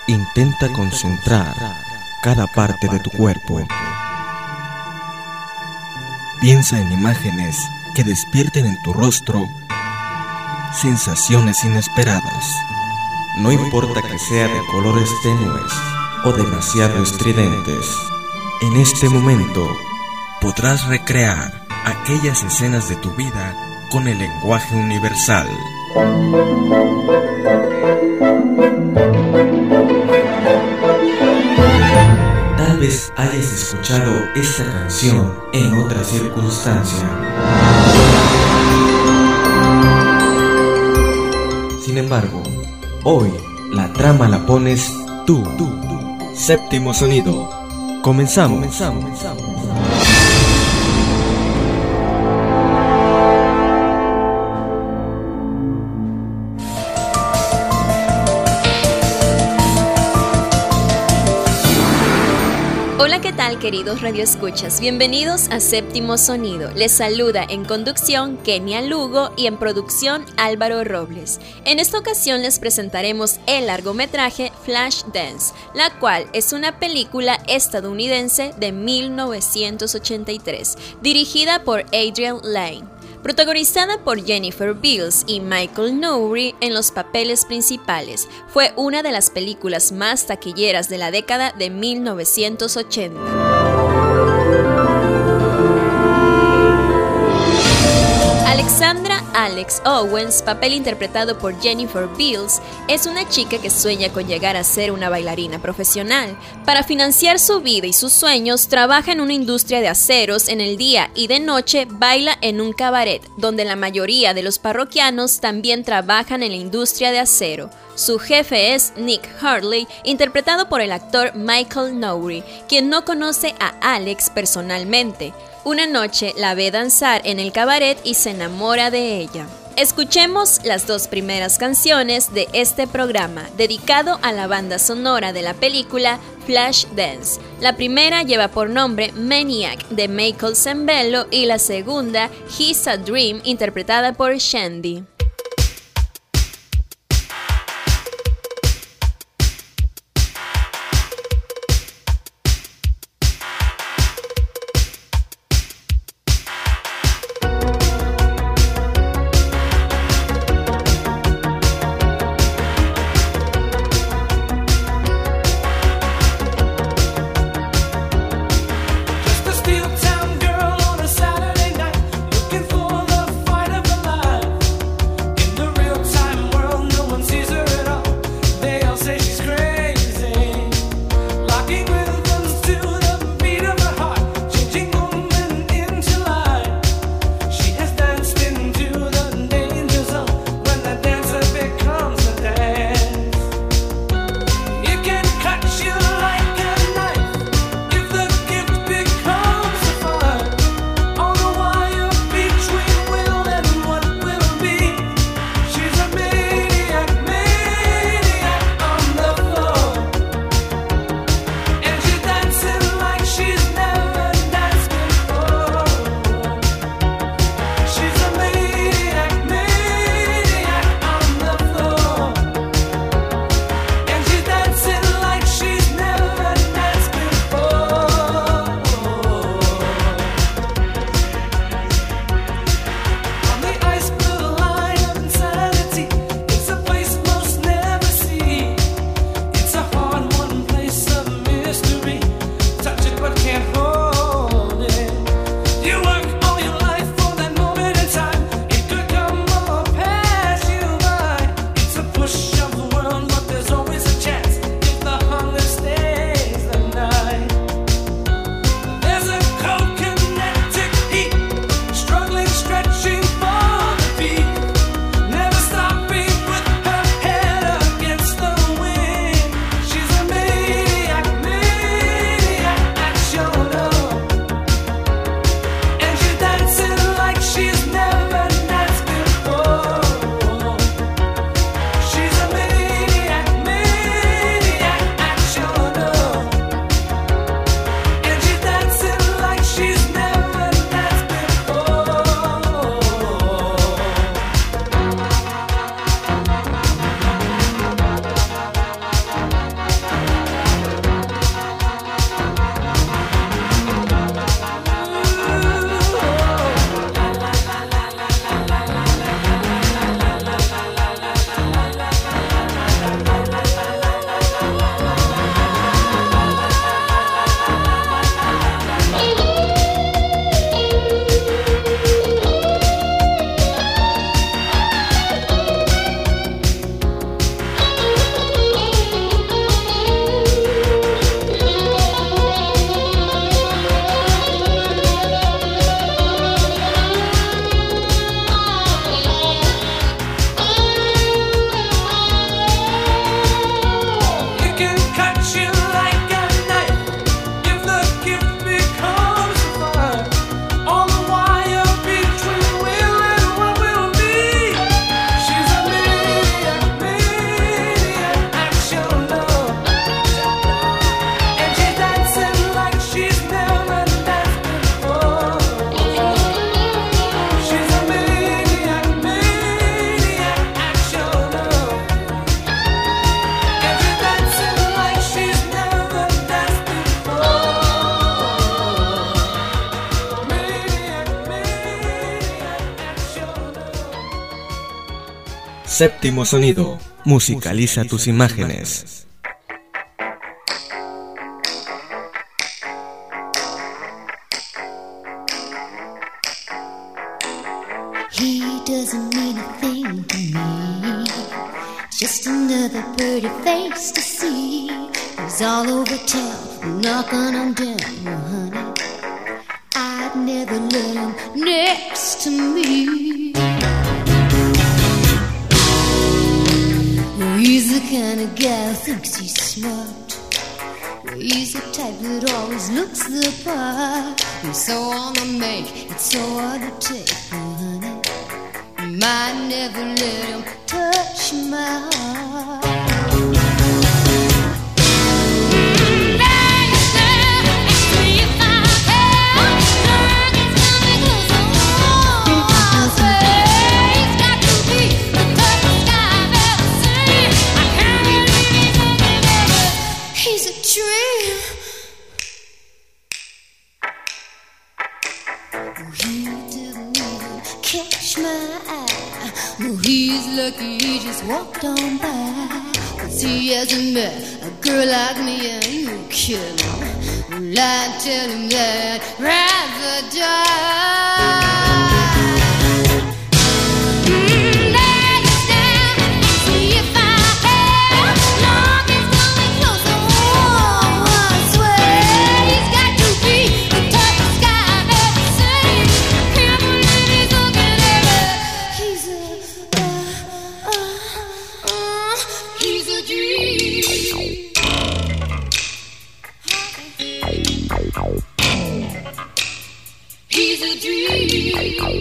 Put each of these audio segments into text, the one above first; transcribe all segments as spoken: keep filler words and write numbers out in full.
Intenta concentrar cada parte de tu cuerpo. Piensa en imágenes que despierten en tu rostro sensaciones inesperadas. No importa que sea de colores tenues o demasiado estridentes, en este momento podrás recrear aquellas escenas de tu vida con el lenguaje universal. Tal vez hayas escuchado esta canción en otra circunstancia. Sin embargo, hoy la trama la pones tú. Séptimo sonido. Comenzamos. Comenzamos. Hola, ¿qué tal, queridos radioescuchas? Bienvenidos a Séptimo Sonido. Les saluda en conducción Kenia Lugo y en producción Álvaro Robles. En esta ocasión les presentaremos el largometraje Flashdance, la cual es una película estadounidense de mil novecientos ochenta y tres, dirigida por Adrian Lyne. Protagonizada por Jennifer Beals y Michael Nouri en los papeles principales, fue una de las películas más taquilleras de la década de mil novecientos ochenta. Alexandra Alex Owens, papel interpretado por Jennifer Beals, es una chica que sueña con llegar a ser una bailarina profesional. Para financiar su vida y sus sueños, trabaja en una industria de aceros en el día y de noche baila en un cabaret, donde la mayoría de los parroquianos también trabajan en la industria de acero. Su jefe es Nick Hartley, interpretado por el actor Michael Nouri, quien no conoce a Alex personalmente. Una noche la ve danzar en el cabaret y se enamora de ella. Escuchemos las dos primeras canciones de este programa, dedicado a la banda sonora de la película Flashdance. La primera lleva por nombre Maniac, de Michael Sembello, y la segunda, He's a Dream, interpretada por Shandy. Town girl on a Saturday night, looking for the fight of her life. Séptimo sonido, musicaliza tus imágenes. He doesn't mean a thing to me, just another pretty face to see. He's all over town, knocking on down, honey. I'd never let him next to me. Well, he's the kind of guy who thinks he's smart. Well, he's the type that always looks the part. He's so on the make, it's so hard to take, honey. Might never let him touch my heart. He's lucky he just walked on by, 'cause he hasn't met a girl like me, and you kill him. Well, I tell him that I'd rather die. He's a dream.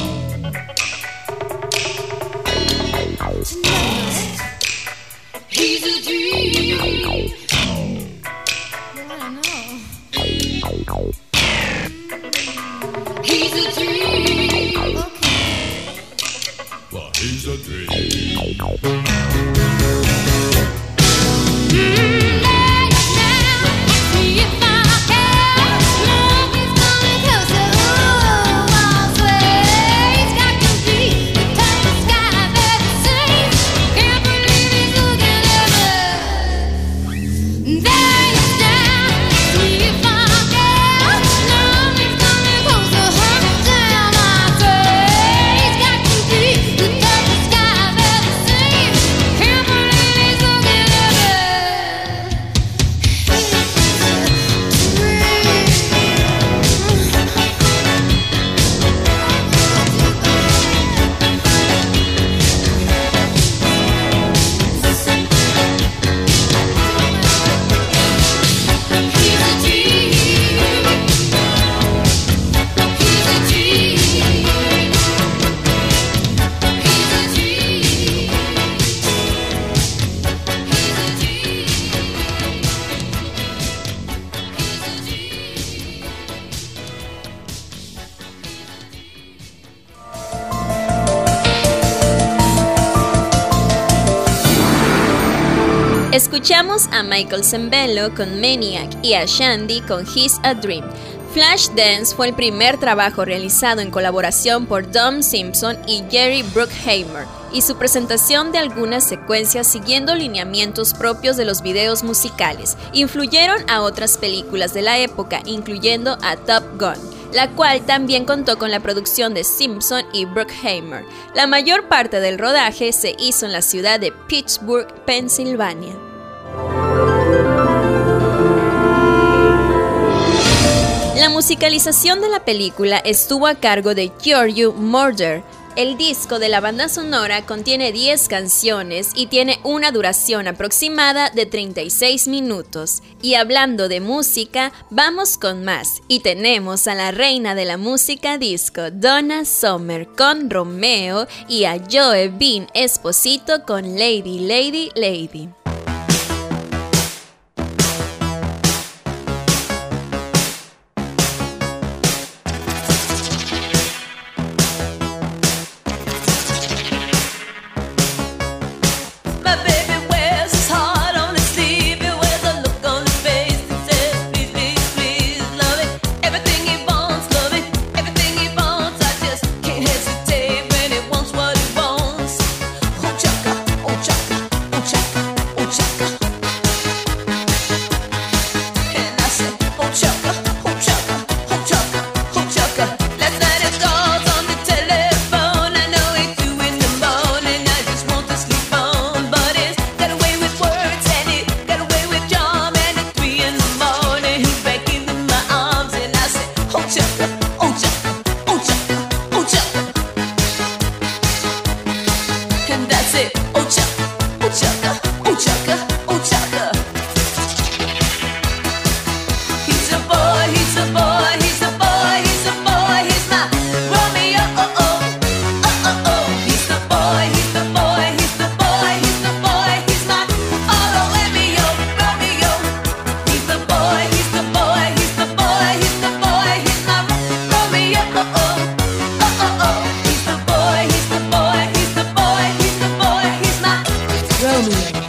Tonight, he's a dream. I don't know. He's a dream. Okay. Well, he's a dream. Escuchamos a Michael Sembello con Maniac y a Shandy con He's a Dream. Flashdance fue el primer trabajo realizado en colaboración por Don Simpson y Jerry Bruckheimer, y su presentación de algunas secuencias siguiendo lineamientos propios de los videos musicales influyeron a otras películas de la época, incluyendo a Top Gun, la cual también contó con la producción de Simpson y Bruckheimer. La mayor parte del rodaje se hizo en la ciudad de Pittsburgh, Pensilvania. La musicalización de la película estuvo a cargo de Giorgio Moroder. El disco de la banda sonora contiene diez canciones y tiene una duración aproximada de treinta y seis minutos. Y hablando de música, vamos con más. Y tenemos a la reina de la música disco, Donna Summer, con Romeo, y a Joe Bean Esposito con Lady, Lady, Lady. Won't Romeo.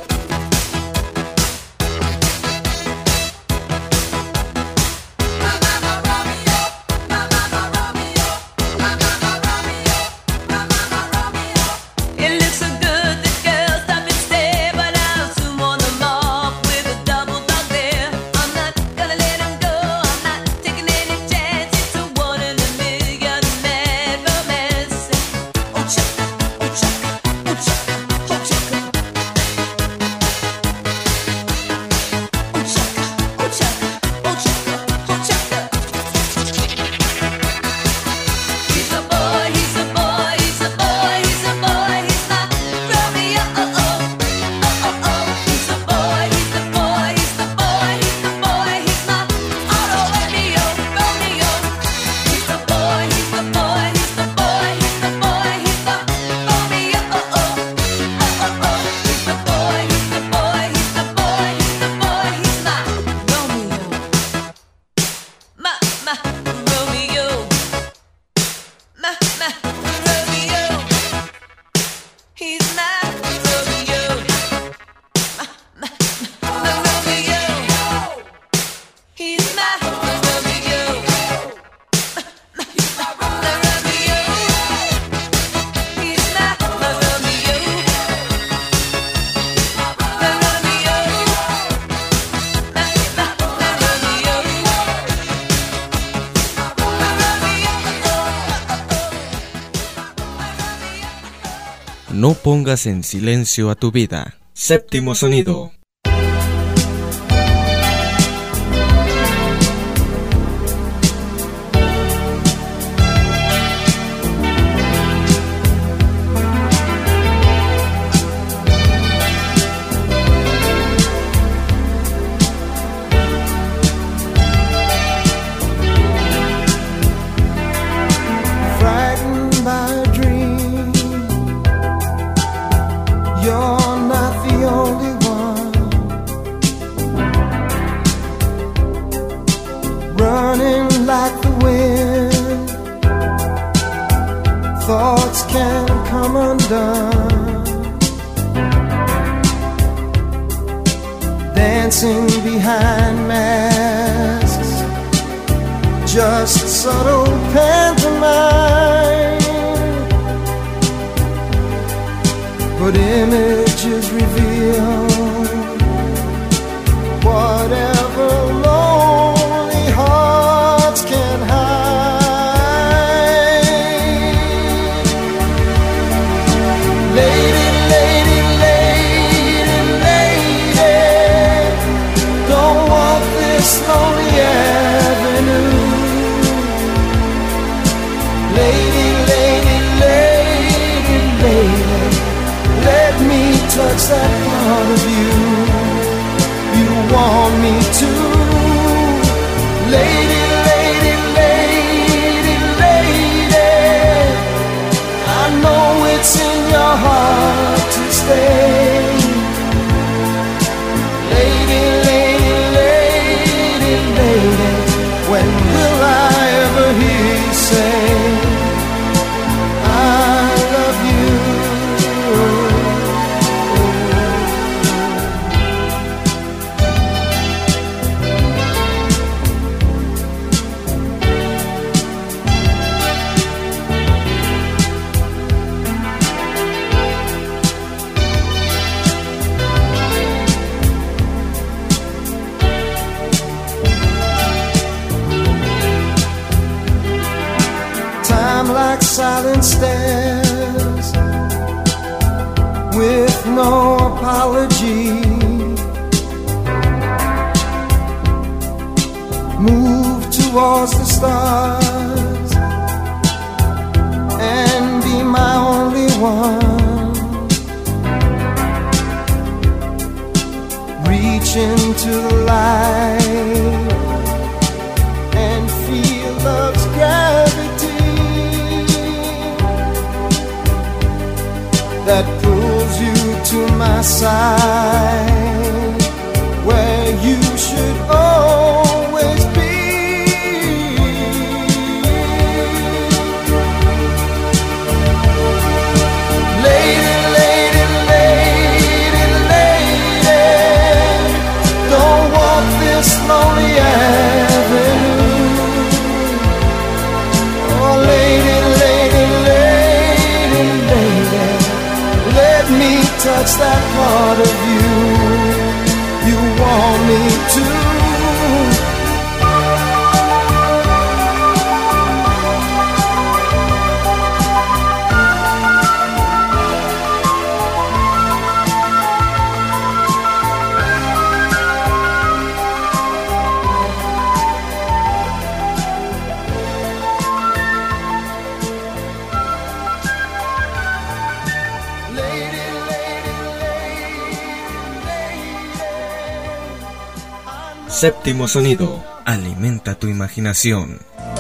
No pongas en silencio a tu vida. Séptimo sonido. Thoughts can come undone, dancing behind masks, just subtle pantomime, but images reveal whatever lonely hearts can hide. Lonely avenue, lady, lady, lady, lady, let me touch that part of you you want me to. Lady, lady, lady, lady, I know it's in your heart to stay. Lady, lady, lady, when will I ever hear you say I love you? Like silent stairs with no apology, move towards the stars and be my only one. Reach into the light and feel love's gravity that pulls you to my side, where you should always be. Lady, lady, lady, Séptimo sonido. Alimenta tu imaginación.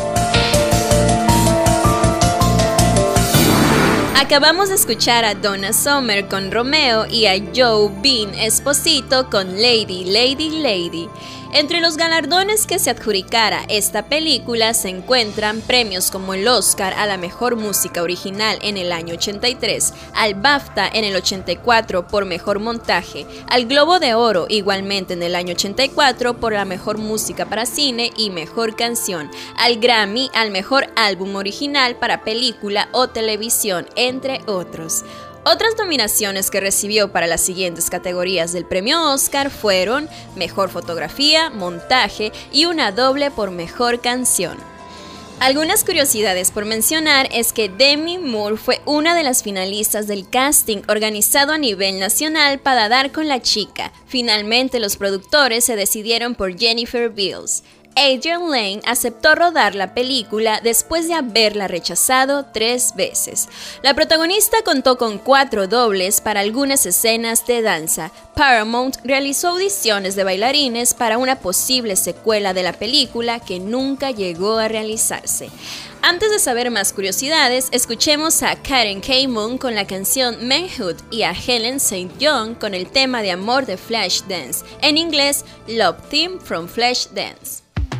Acabamos de escuchar a Donna Summer con Romeo y a Joe Bean Esposito con Lady, Lady, Lady. Entre los galardones que se adjudicara esta película se encuentran premios como el Oscar a la mejor música original en el año ochenta y tres, al BAFTA en el ochenta y cuatro por mejor montaje, al Globo de Oro igualmente en el año ochenta y cuatro por la mejor música para cine y mejor canción, al Grammy al mejor álbum original para película o televisión, entre otros. Otras nominaciones que recibió para las siguientes categorías del premio Oscar fueron Mejor Fotografía, Montaje y una doble por Mejor Canción. Algunas curiosidades por mencionar es que Demi Moore fue una de las finalistas del casting organizado a nivel nacional para dar con la chica. Finalmente los productores se decidieron por Jennifer Beals. Adrian Lane aceptó rodar la película después de haberla rechazado tres veces. La protagonista contó con cuatro dobles para algunas escenas de danza. Paramount realizó audiciones de bailarines para una posible secuela de la película que nunca llegó a realizarse. Antes de saber más curiosidades, escuchemos a Karen K. Moon con la canción Manhood y a Helen Saint John con el tema de amor de Flashdance, en inglés Love Theme from Flashdance.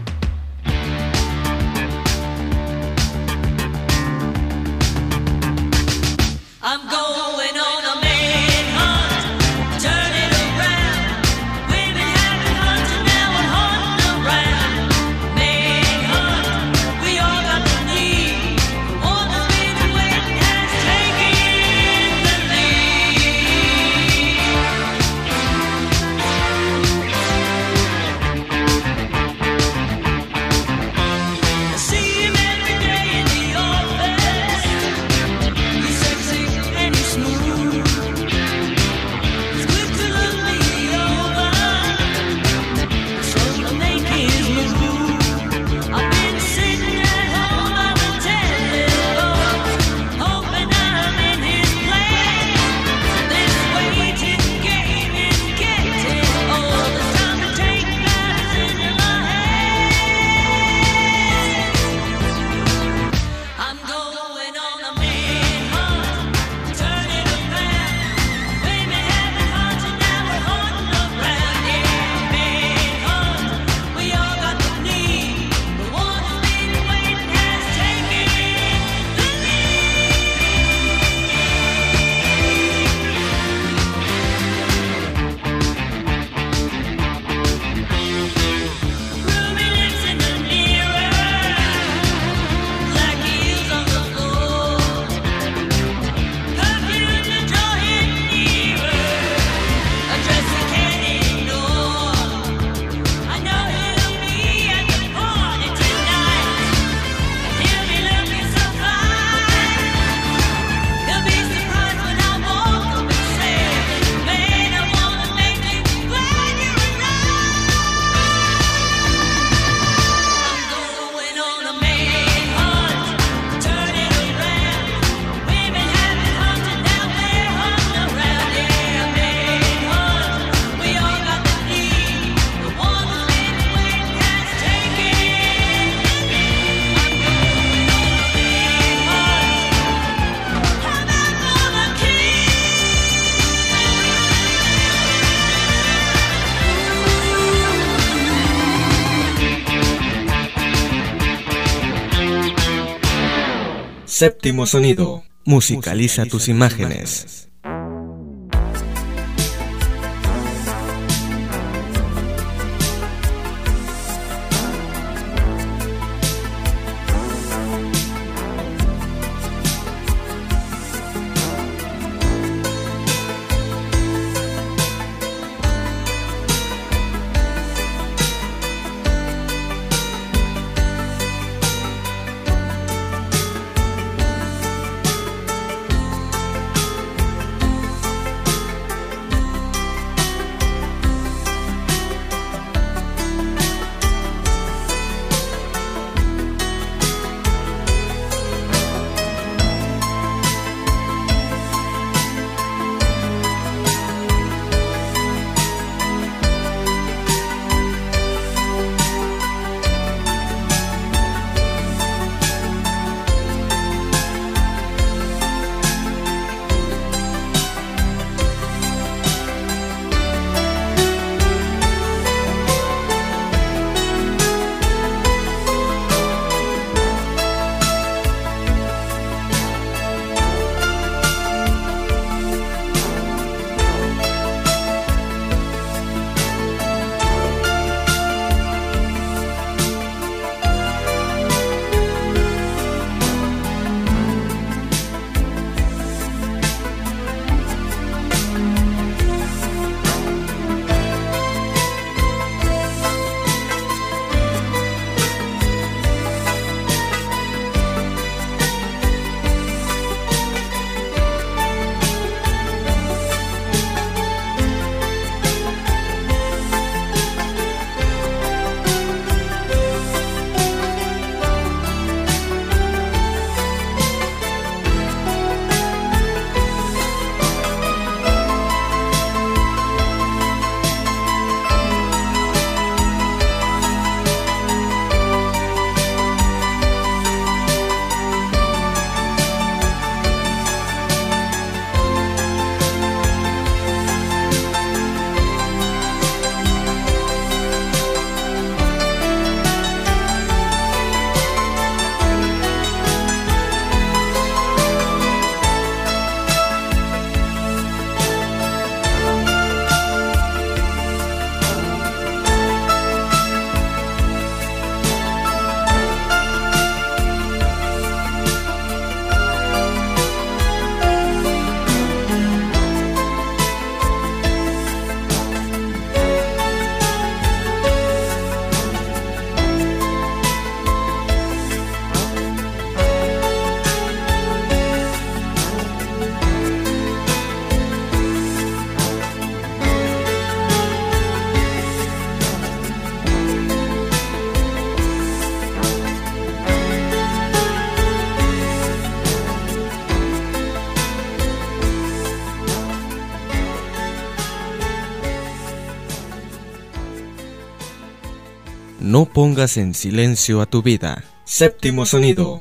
I'm going on a manhunt, turn it around. Women have been hunting, now we're hunting around. Manhunt, we all got the need. The one that's been waiting has taken the lead. I see him every day in the office. He's sexy and he's smooth. He's quick to look me over, slow to make his move. I've been sitting at home on the telephone, hoping I'm in his place. This waiting game is getting old. It's time to take matters into my hands. I'm going on a manhunt, turn it around. Women have been hunting, now we're hunting around. Yeah, manhunt, we all got the need. The one who's been waiting has taken the lead. Ruby lives in the mirror, black heels on the floor. Perfume to draw him nearer, a dress he can't ignore. I know he'll be at the party tonight, and he'll be looking so fine. He'll be surprised when I walk up and say, man, I wanna make you glad you're alive. I'm going on a manhunt, turn it around. Women have been hunting, now they're hunting around. Yeah, manhunt, we all got the need. The one who's been waiting has taken the lead. I'm going on a manhunt. I'm out for the king. Séptimo sonido. Musicaliza tus imágenes. No pongas en silencio a tu vida. Séptimo sonido.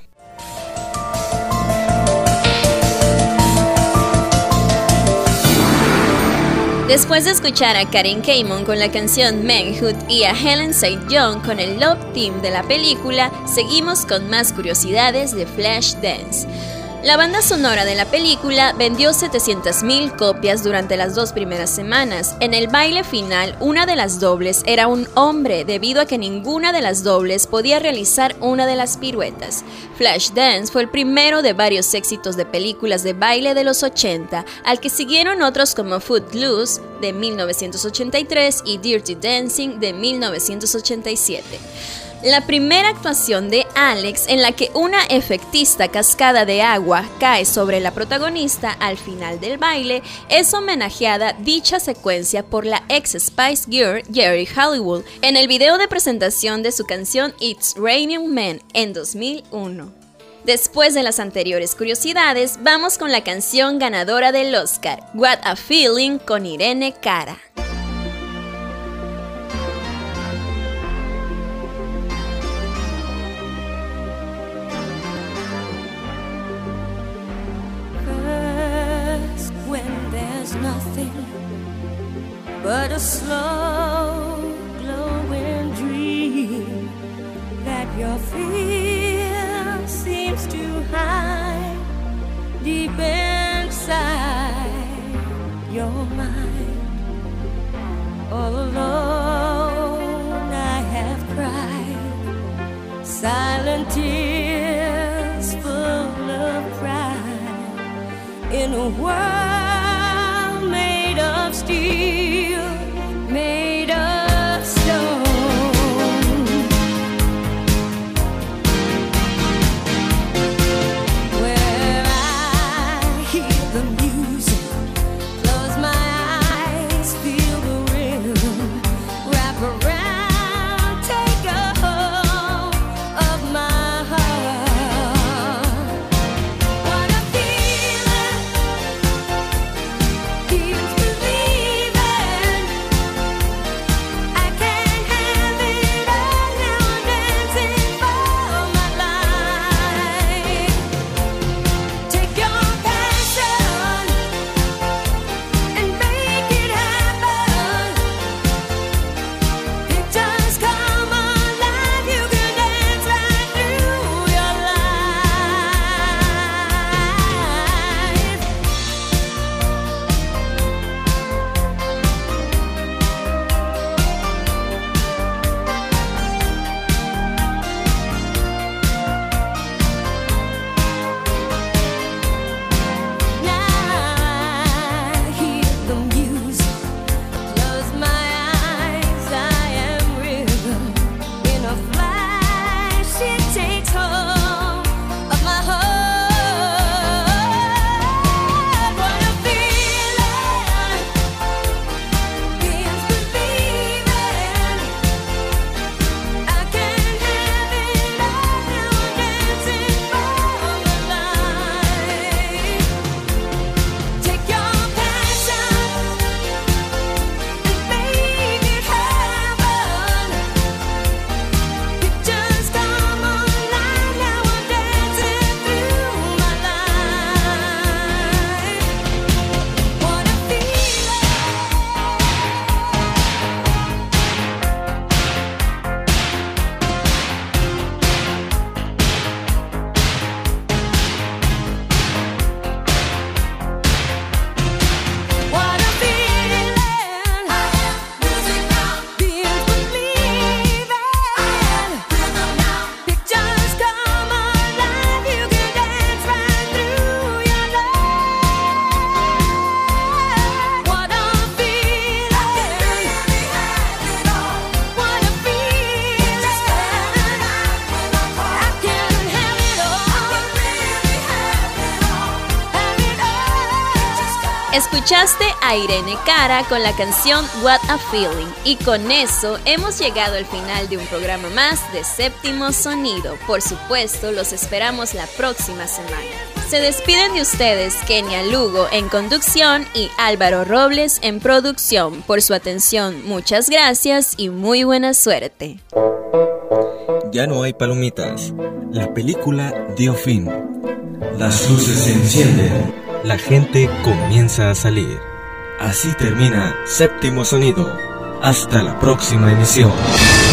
Después de escuchar a Karen Kamen con la canción Manhood y a Helen Saint John con el Love Theme de la película, seguimos con más curiosidades de Flashdance. La banda sonora de la película vendió setecientas mil copias durante las dos primeras semanas. En el baile final, una de las dobles era un hombre, debido a que ninguna de las dobles podía realizar una de las piruetas. Flashdance fue el primero de varios éxitos de películas de baile de los ochenta, al que siguieron otros como Footloose de mil novecientos ochenta y tres y Dirty Dancing de mil novecientos ochenta y siete. La primera actuación de Alex, en la que una efectista cascada de agua cae sobre la protagonista al final del baile, es homenajeada dicha secuencia por la ex Spice Girl Geri Halliwell en el video de presentación de su canción It's Raining Men en dos mil uno. Después de las anteriores curiosidades, vamos con la canción ganadora del Oscar, What a Feeling, con Irene Cara. But a slow, glowing dream that your fear seems to hide deep inside your mind. All alone I have cried silent tears full of pride in a world made of steel, made of stone. Where I hear the music, close my eyes, feel the rhythm, wrap around, take a hold of my heart. What a feeling, feels believing. I can't have it all now, I'm dancing for my life. Take your passion and make it happen. Pictures come alive, you can dance right through your life. Now I hear the music, close my eyes, I am rhythm. In a flash, it takes hold of my heart. What a feeling, feels believing. I can't have it all now, I'm dancing for my life. Take your passion and make it happen. Pictures come alive, now I'm dancing through my life. What a feeling. What a feeling. I am losing now. Feels believing. Rhythm now. Pictures come alive. You can dance right through your life. What a feeling. I can really have it all. What a feeling. Just have it all. I can have it all. I can really have it all. Have it all. Escuchaste a Irene Cara con la canción What a Feeling, y con eso hemos llegado al final de un programa más de Séptimo Sonido. Por supuesto, los esperamos la próxima semana. Se despiden de ustedes Kenia Lugo en conducción y Álvaro Robles en producción. Por su atención, muchas gracias y muy buena suerte. Ya no hay palomitas. La película dio fin. Las luces se encienden. La gente comienza a salir. Así termina Séptimo Sonido. Hasta la próxima emisión.